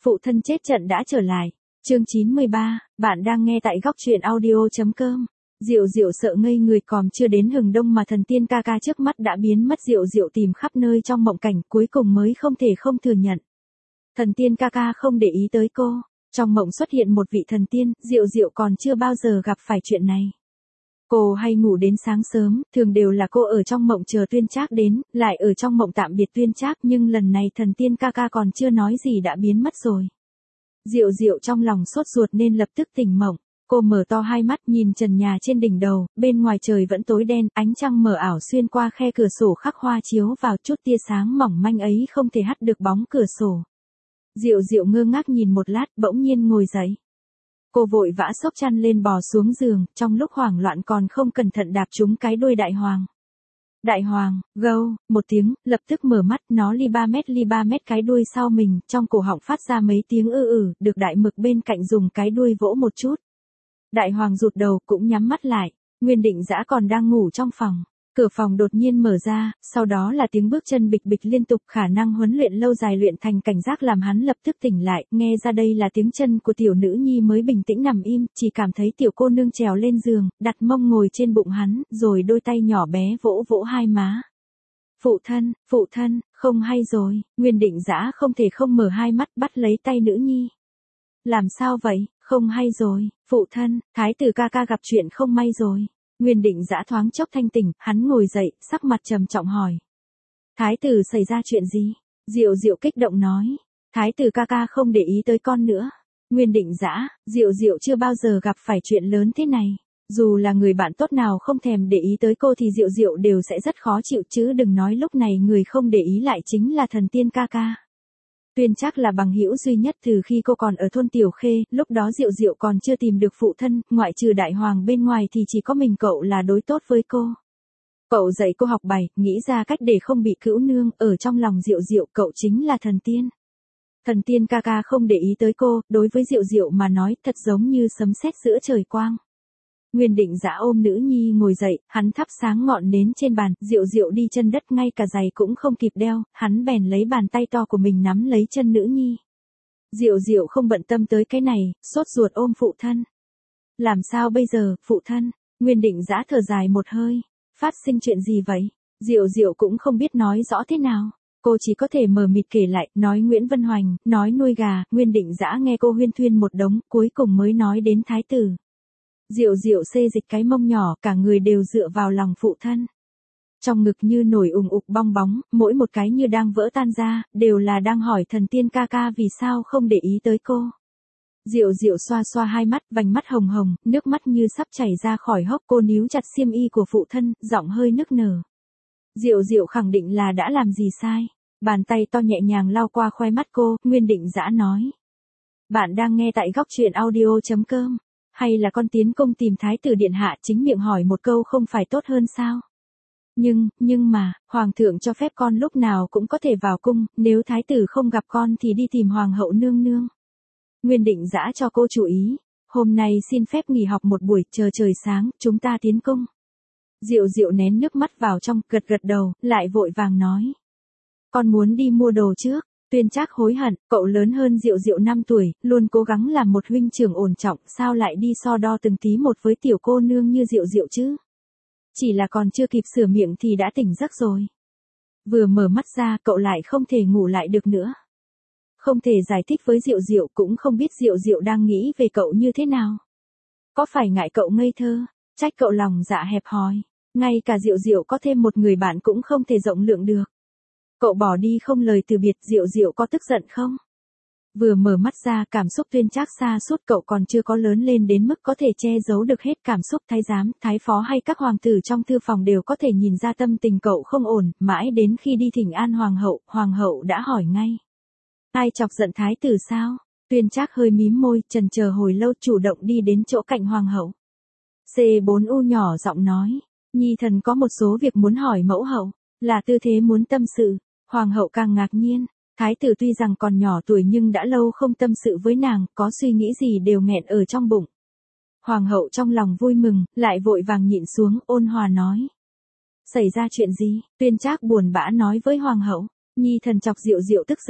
Phụ thân chết trận đã trở lại. Chương 93, bạn đang nghe tại góc truyện audio.com. Diệu Diệu sợ ngây người, còn chưa đến hừng đông mà thần tiên ca ca trước mắt đã biến mất. Diệu Diệu tìm khắp nơi trong mộng cảnh, cuối cùng mới không thể không thừa nhận. Thần tiên ca ca không để ý tới cô. Trong mộng xuất hiện một vị thần tiên, Diệu Diệu còn chưa bao giờ gặp phải chuyện này. Cô hay ngủ đến sáng sớm, thường đều là cô ở trong mộng chờ Tuyên Trác đến, lại ở trong mộng tạm biệt Tuyên Trác, nhưng lần này thần tiên ca ca còn chưa nói gì đã biến mất rồi. Diệu Diệu trong lòng sốt ruột nên lập tức tỉnh mộng. Cô mở to hai mắt nhìn trần nhà trên đỉnh đầu, bên ngoài trời vẫn tối đen, ánh trăng mờ ảo xuyên qua khe cửa sổ khắc hoa chiếu vào, chút tia sáng mỏng manh ấy không thể hắt được bóng cửa sổ. Diệu Diệu ngơ ngác nhìn một lát, bỗng nhiên ngồi dậy. Cô vội vã xốc chăn lên bò xuống giường, trong lúc hoảng loạn còn không cẩn thận đạp trúng cái đuôi đại hoàng. Đại hoàng, gâu, một tiếng, lập tức mở mắt, nó li ba mét cái đuôi sau mình, trong cổ họng phát ra mấy tiếng được đại mực bên cạnh dùng cái đuôi vỗ một chút. Đại hoàng rụt đầu cũng nhắm mắt lại, Nguyên Định Dã còn đang ngủ trong phòng. Cửa phòng đột nhiên mở ra, sau đó là tiếng bước chân bịch bịch liên tục, khả năng huấn luyện lâu dài luyện thành cảnh giác làm hắn lập tức tỉnh lại, nghe ra đây là tiếng chân của tiểu nữ nhi mới bình tĩnh nằm im, chỉ cảm thấy tiểu cô nương trèo lên giường, đặt mông ngồi trên bụng hắn, rồi đôi tay nhỏ bé vỗ vỗ hai má. Phụ thân, không hay rồi, Nguyên Định Dã không thể không mở hai mắt bắt lấy tay nữ nhi. Làm sao vậy, không hay rồi, phụ thân, thái tử ca ca gặp chuyện không may rồi. Nguyên Định Dã thoáng chốc thanh tỉnh, hắn ngồi dậy, sắc mặt trầm trọng hỏi. Thái tử xảy ra chuyện gì? Diệu Diệu kích động nói. Thái tử ca ca không để ý tới con nữa. Nguyên Định Dã, Diệu Diệu chưa bao giờ gặp phải chuyện lớn thế này. Dù là người bạn tốt nào không thèm để ý tới cô thì Diệu Diệu đều sẽ rất khó chịu, chứ đừng nói lúc này người không để ý lại chính là thần tiên ca ca. Tuyên Trác là bằng hữu duy nhất từ khi cô còn ở thôn Tiểu Khê, lúc đó Diệu Diệu còn chưa tìm được phụ thân, ngoại trừ đại hoàng bên ngoài thì chỉ có mình cậu là đối tốt với cô. Cậu dạy cô học bài, nghĩ ra cách để không bị cữu nương, ở trong lòng Diệu Diệu cậu chính là thần tiên. Thần tiên ca ca không để ý tới cô, đối với Diệu Diệu mà nói thật giống như sấm sét giữa trời quang. Nguyên Định Dã ôm nữ nhi ngồi dậy, hắn thắp sáng ngọn nến trên bàn, Diệu Diệu đi chân đất ngay cả giày cũng không kịp đeo, hắn bèn lấy bàn tay to của mình nắm lấy chân nữ nhi. Diệu Diệu không bận tâm tới cái này, sốt ruột ôm phụ thân. Làm sao bây giờ, phụ thân? Nguyên Định Dã thở dài một hơi. Phát sinh chuyện gì vậy? Diệu Diệu cũng không biết nói rõ thế nào. Cô chỉ có thể mờ mịt kể lại, nói Nguyễn Vân Hoành, nói nuôi gà, Nguyên Định Dã nghe cô huyên thuyên một đống, cuối cùng mới nói đến thái tử. Diệu Diệu xê dịch cái mông nhỏ, cả người đều dựa vào lòng phụ thân. Trong ngực như nổi ùng ục bong bóng, mỗi một cái như đang vỡ tan ra, đều là đang hỏi thần tiên ca ca vì sao không để ý tới cô. Diệu Diệu xoa xoa hai mắt, vành mắt hồng hồng, nước mắt như sắp chảy ra khỏi hốc, cô níu chặt xiêm y của phụ thân, giọng hơi nức nở. Diệu Diệu khẳng định là đã làm gì sai. Bàn tay to nhẹ nhàng lau qua khóe mắt cô, Nguyên Định Dã nói. Bạn đang nghe tại góc truyện audio.com. Hay là con tiến công tìm thái tử điện hạ, chính miệng hỏi một câu không phải tốt hơn sao? Nhưng mà, hoàng thượng cho phép con lúc nào cũng có thể vào cung, nếu thái tử không gặp con thì đi tìm hoàng hậu nương nương. Nguyên Định Dã cho cô chú ý, hôm nay xin phép nghỉ học một buổi, chờ trời sáng, chúng ta tiến cung. Diệu Diệu nén nước mắt vào trong, gật gật đầu, lại vội vàng nói. Con muốn đi mua đồ trước. Tuyên Trác hối hận, cậu lớn hơn Diệu Diệu 5 tuổi, luôn cố gắng làm một huynh trưởng ổn trọng, sao lại đi so đo từng tí một với tiểu cô nương như Diệu Diệu chứ? Chỉ là còn chưa kịp sửa miệng thì đã tỉnh giấc rồi. Vừa mở mắt ra, cậu lại không thể ngủ lại được nữa. Không thể giải thích với Diệu Diệu, cũng không biết Diệu Diệu đang nghĩ về cậu như thế nào. Có phải ngại cậu ngây thơ, trách cậu lòng dạ hẹp hòi, ngay cả Diệu Diệu có thêm một người bạn cũng không thể rộng lượng được. Cậu bỏ đi không lời từ biệt, Diệu Diệu có tức giận không? Vừa mở mắt ra, cảm xúc Tuyên Trác xa suốt, cậu còn chưa có lớn lên đến mức có thể che giấu được hết cảm xúc, thái giám, thái phó hay các hoàng tử trong thư phòng đều có thể nhìn ra tâm tình cậu không ổn, mãi đến khi đi thỉnh an hoàng hậu đã hỏi ngay. Ai chọc giận thái tử sao? Tuyên Trác hơi mím môi, chần chờ hồi lâu, chủ động đi đến chỗ cạnh hoàng hậu. C4U nhỏ giọng nói, nhi thần có một số việc muốn hỏi mẫu hậu, là tư thế muốn tâm sự. Hoàng hậu càng ngạc nhiên, thái tử tuy rằng còn nhỏ tuổi nhưng đã lâu không tâm sự với nàng, có suy nghĩ gì đều nghẹn ở trong bụng. Hoàng hậu trong lòng vui mừng, lại vội vàng nhịn xuống, ôn hòa nói. Xảy ra chuyện gì? Tuyên Trác buồn bã nói với hoàng hậu, nhi thần chọc Diệu Diệu tức giận,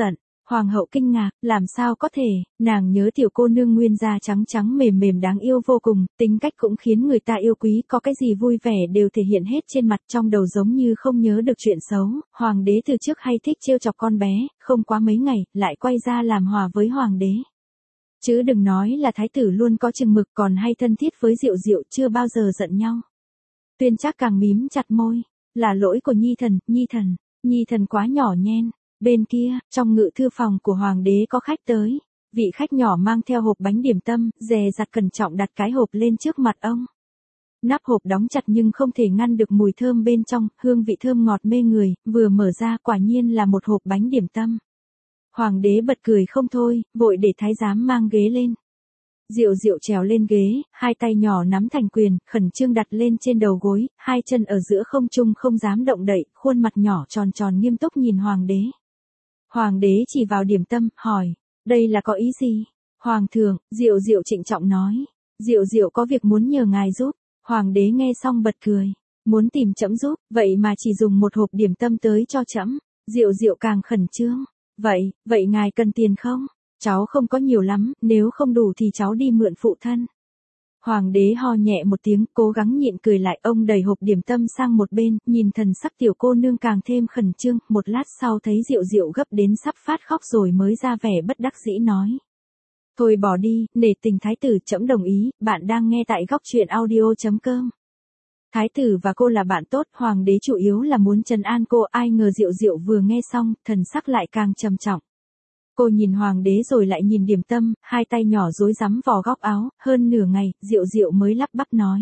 Hoàng hậu kinh ngạc, làm sao có thể, nàng nhớ tiểu cô nương nguyên da trắng trắng mềm mềm đáng yêu vô cùng, tính cách cũng khiến người ta yêu quý, có cái gì vui vẻ đều thể hiện hết trên mặt, trong đầu giống như không nhớ được chuyện xấu. Hoàng đế từ trước hay thích trêu chọc con bé, không quá mấy ngày, lại quay ra làm hòa với hoàng đế. Chứ đừng nói là thái tử luôn có chừng mực, còn hay thân thiết với Diệu Diệu, chưa bao giờ giận nhau. Tuyên Trác càng mím chặt môi, là lỗi của Nhi thần quá nhỏ nhen. Bên kia, trong ngự thư phòng của hoàng đế có khách tới. Vị khách nhỏ mang theo hộp bánh điểm tâm, dè dặt cẩn trọng đặt cái hộp lên trước mặt ông. Nắp hộp đóng chặt nhưng không thể ngăn được mùi thơm bên trong, hương vị thơm ngọt mê người, vừa mở ra quả nhiên là một hộp bánh điểm tâm. Hoàng đế bật cười không thôi, vội để thái giám mang ghế lên. Diệu Diệu trèo lên ghế, hai tay nhỏ nắm thành quyền, khẩn trương đặt lên trên đầu gối, hai chân ở giữa không trung không dám động đậy, khuôn mặt nhỏ tròn tròn nghiêm túc nhìn hoàng đế. Hoàng đế chỉ vào điểm tâm, hỏi, đây là có ý gì? Hoàng thượng, Diệu Diệu trịnh trọng nói, Diệu Diệu có việc muốn nhờ ngài giúp. Hoàng đế nghe xong bật cười, muốn tìm trẫm giúp, vậy mà chỉ dùng một hộp điểm tâm tới cho trẫm. Diệu Diệu càng khẩn trương, vậy ngài cần tiền không? Cháu không có nhiều lắm, nếu không đủ thì cháu đi mượn phụ thân. Hoàng đế ho nhẹ một tiếng, cố gắng nhịn cười lại, ông đẩy hộp điểm tâm sang một bên, nhìn thần sắc tiểu cô nương càng thêm khẩn trương, một lát sau thấy Diệu Diệu gấp đến sắp phát khóc rồi mới ra vẻ bất đắc dĩ nói. Thôi bỏ đi, nể tình thái tử, trẫm đồng ý. Bạn đang nghe tại góc truyện audio.com. Thái tử và cô là bạn tốt, hoàng đế chủ yếu là muốn trấn an cô, ai ngờ Diệu Diệu vừa nghe xong, thần sắc lại càng trầm trọng. Cô nhìn hoàng đế rồi lại nhìn điểm tâm, hai tay nhỏ rối rắm vò góc áo, hơn nửa ngày, Diệu Diệu mới lắp bắp nói.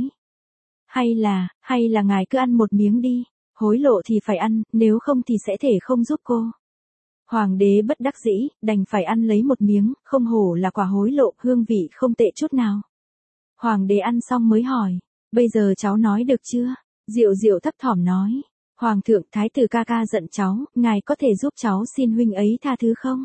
Hay là ngài cứ ăn một miếng đi, hối lộ thì phải ăn, nếu không thì sẽ thể không giúp cô. Hoàng đế bất đắc dĩ, đành phải ăn lấy một miếng, không hổ là quả hối lộ, hương vị không tệ chút nào. Hoàng đế ăn xong mới hỏi, bây giờ cháu nói được chưa? Diệu Diệu thấp thỏm nói, Hoàng thượng, thái tử ca ca giận cháu, ngài có thể giúp cháu xin huynh ấy tha thứ không?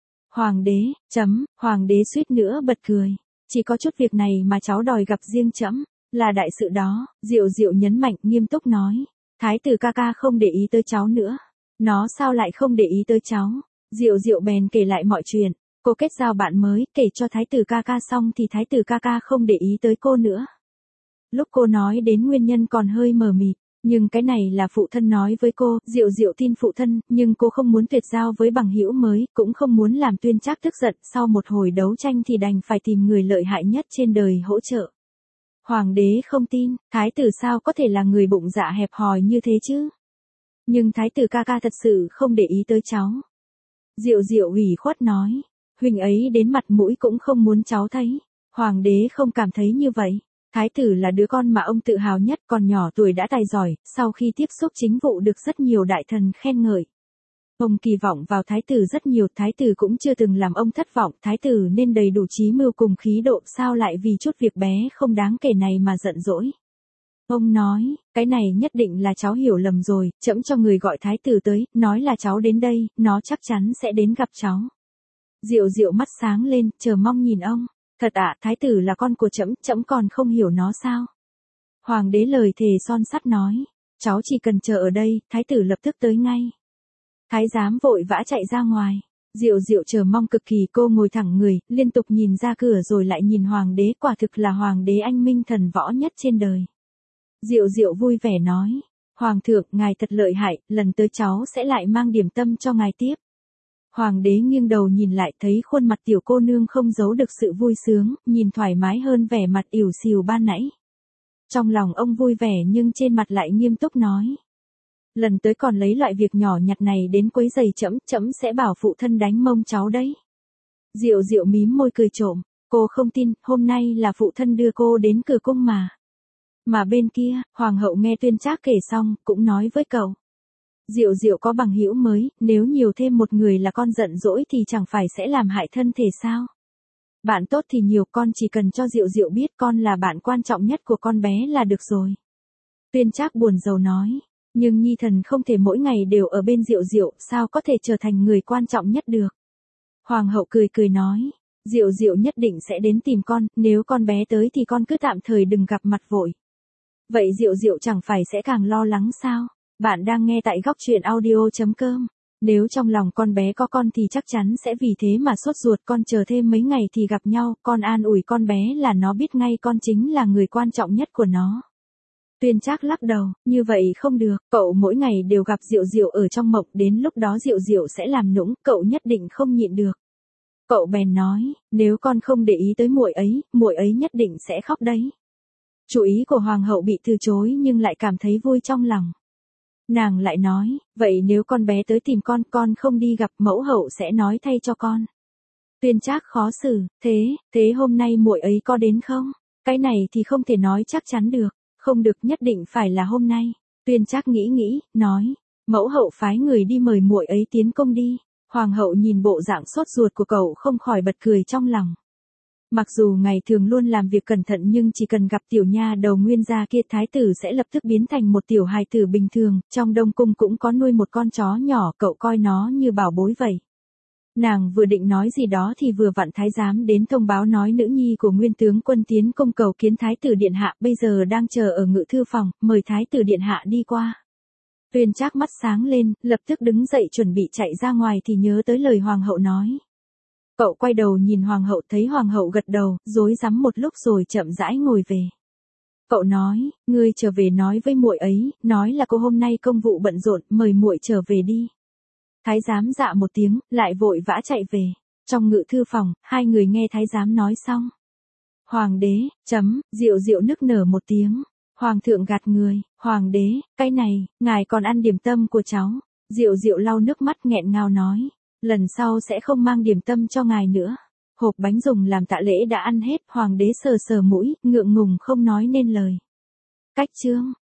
Hoàng đế suýt nữa bật cười, chỉ có chút việc này mà cháu đòi gặp riêng trẫm, là đại sự đó. Diệu Diệu nhấn mạnh, nghiêm túc nói, thái tử ca ca không để ý tới cháu nữa. Nó sao lại không để ý tới cháu? Diệu Diệu bèn kể lại mọi chuyện, cô kết giao bạn mới, kể cho thái tử ca ca xong thì thái tử ca ca không để ý tới cô nữa. Lúc cô nói đến nguyên nhân còn hơi mờ mịt, nhưng cái này là phụ thân nói với cô. Diệu Diệu tin phụ thân, nhưng cô không muốn tuyệt giao với bằng hữu mới, cũng không muốn làm Tuyên Trác tức giận, sau một hồi đấu tranh thì đành phải tìm người lợi hại nhất trên đời hỗ trợ. Hoàng đế không tin, thái tử sao có thể là người bụng dạ hẹp hòi như thế chứ? Nhưng thái tử ca ca thật sự không để ý tới cháu. Diệu Diệu ủy khuất nói, huynh ấy đến mặt mũi cũng không muốn cháu thấy. Hoàng đế không cảm thấy như vậy. Thái tử là đứa con mà ông tự hào nhất, còn nhỏ tuổi đã tài giỏi, sau khi tiếp xúc chính vụ được rất nhiều đại thần khen ngợi. Ông kỳ vọng vào thái tử rất nhiều, thái tử cũng chưa từng làm ông thất vọng, thái tử nên đầy đủ trí mưu cùng khí độ, sao lại vì chút việc bé không đáng kể này mà giận dỗi. Ông nói, cái này nhất định là cháu hiểu lầm rồi, trẫm cho người gọi thái tử tới, nói là cháu đến đây, nó chắc chắn sẽ đến gặp cháu. Diệu Diệu mắt sáng lên, chờ mong nhìn ông. Thật ạ, thái tử là con của trẫm, trẫm còn không hiểu nó sao? Hoàng đế lời thề son sắt nói, cháu chỉ cần chờ ở đây, thái tử lập tức tới ngay. Thái giám vội vã chạy ra ngoài. Diệu Diệu chờ mong cực kỳ, cô ngồi thẳng người, liên tục nhìn ra cửa rồi lại nhìn hoàng đế, quả thực là hoàng đế anh minh thần võ nhất trên đời. Diệu Diệu vui vẻ nói, Hoàng thượng, ngài thật lợi hại, lần tới cháu sẽ lại mang điểm tâm cho ngài tiếp. Hoàng đế nghiêng đầu nhìn lại, thấy khuôn mặt tiểu cô nương không giấu được sự vui sướng, nhìn thoải mái hơn vẻ mặt ỉu xìu ban nãy. Trong lòng ông vui vẻ nhưng trên mặt lại nghiêm túc nói. Lần tới còn lấy loại việc nhỏ nhặt này đến quấy rầy trẫm, trẫm sẽ bảo phụ thân đánh mông cháu đấy. Diệu Diệu mím môi cười trộm, cô không tin, hôm nay là phụ thân đưa cô đến cửa cung mà. Mà bên kia, hoàng hậu nghe Tuyên Trác kể xong, cũng nói với cậu. Diệu Diệu có bằng hữu mới, nếu nhiều thêm một người là con giận dỗi thì chẳng phải sẽ làm hại thân thể sao? Bạn tốt thì nhiều, con chỉ cần cho Diệu Diệu biết con là bạn quan trọng nhất của con bé là được rồi. Tuyên Trác buồn rầu nói, nhưng Nhi thần không thể mỗi ngày đều ở bên Diệu Diệu, sao có thể trở thành người quan trọng nhất được? Hoàng hậu cười cười nói, Diệu Diệu nhất định sẽ đến tìm con, nếu con bé tới thì con cứ tạm thời đừng gặp mặt vội. Vậy Diệu Diệu chẳng phải sẽ càng lo lắng sao? Bạn đang nghe tại góc truyện audio.com. Nếu trong lòng con bé có con thì chắc chắn sẽ vì thế mà sốt ruột, con chờ thêm mấy ngày thì gặp nhau, con an ủi con bé là nó biết ngay con chính là người quan trọng nhất của nó. Tuyên Trác lắc đầu, như vậy không được, cậu mỗi ngày đều gặp Diệu Diệu ở trong mộng, đến lúc đó Diệu Diệu sẽ làm nũng, cậu nhất định không nhịn được. Cậu bèn nói, nếu con không để ý tới muội ấy nhất định sẽ khóc đấy. Chủ ý của hoàng hậu bị từ chối nhưng lại cảm thấy vui trong lòng. Nàng lại nói, vậy nếu con bé tới tìm con không đi gặp, mẫu hậu sẽ nói thay cho con. Tuyên Trác khó xử, thế hôm nay muội ấy có đến không? Cái này thì không thể nói chắc chắn được, không được, nhất định phải là hôm nay. Tuyên Trác nghĩ, nói, mẫu hậu phái người đi mời muội ấy tiến cung đi. Hoàng hậu nhìn bộ dạng sốt ruột của cậu không khỏi bật cười trong lòng. Mặc dù ngày thường luôn làm việc cẩn thận nhưng chỉ cần gặp tiểu nha đầu Nguyên gia kia, thái tử sẽ lập tức biến thành một tiểu hài tử bình thường, trong Đông cung cũng có nuôi một con chó nhỏ, cậu coi nó như bảo bối vậy. Nàng vừa định nói gì đó thì vừa vặn thái giám đến thông báo nói nữ nhi của Nguyên tướng quân tiến cung cầu kiến thái tử điện hạ, bây giờ đang chờ ở ngự thư phòng, mời thái tử điện hạ đi qua. Tuyên Trác mắt sáng lên, lập tức đứng dậy chuẩn bị chạy ra ngoài thì nhớ tới lời hoàng hậu nói. Cậu quay đầu nhìn hoàng hậu, thấy hoàng hậu gật đầu, rối rắm một lúc rồi chậm rãi ngồi về. Cậu nói, ngươi trở về nói với muội ấy, nói là cô hôm nay công vụ bận rộn, mời muội trở về đi. Thái giám dạ một tiếng, lại vội vã chạy về. Trong ngự thư phòng, hai người nghe thái giám nói xong. Hoàng đế, Diệu Diệu nức nở một tiếng. Hoàng thượng gạt người, hoàng đế, cái này, ngài còn ăn điểm tâm của cháu. Diệu Diệu lau nước mắt nghẹn ngào nói, lần sau sẽ không mang điểm tâm cho ngài nữa. Hộp bánh dùng làm tạ lễ đã ăn hết, hoàng đế sờ sờ mũi, ngượng ngùng không nói nên lời. Cách chương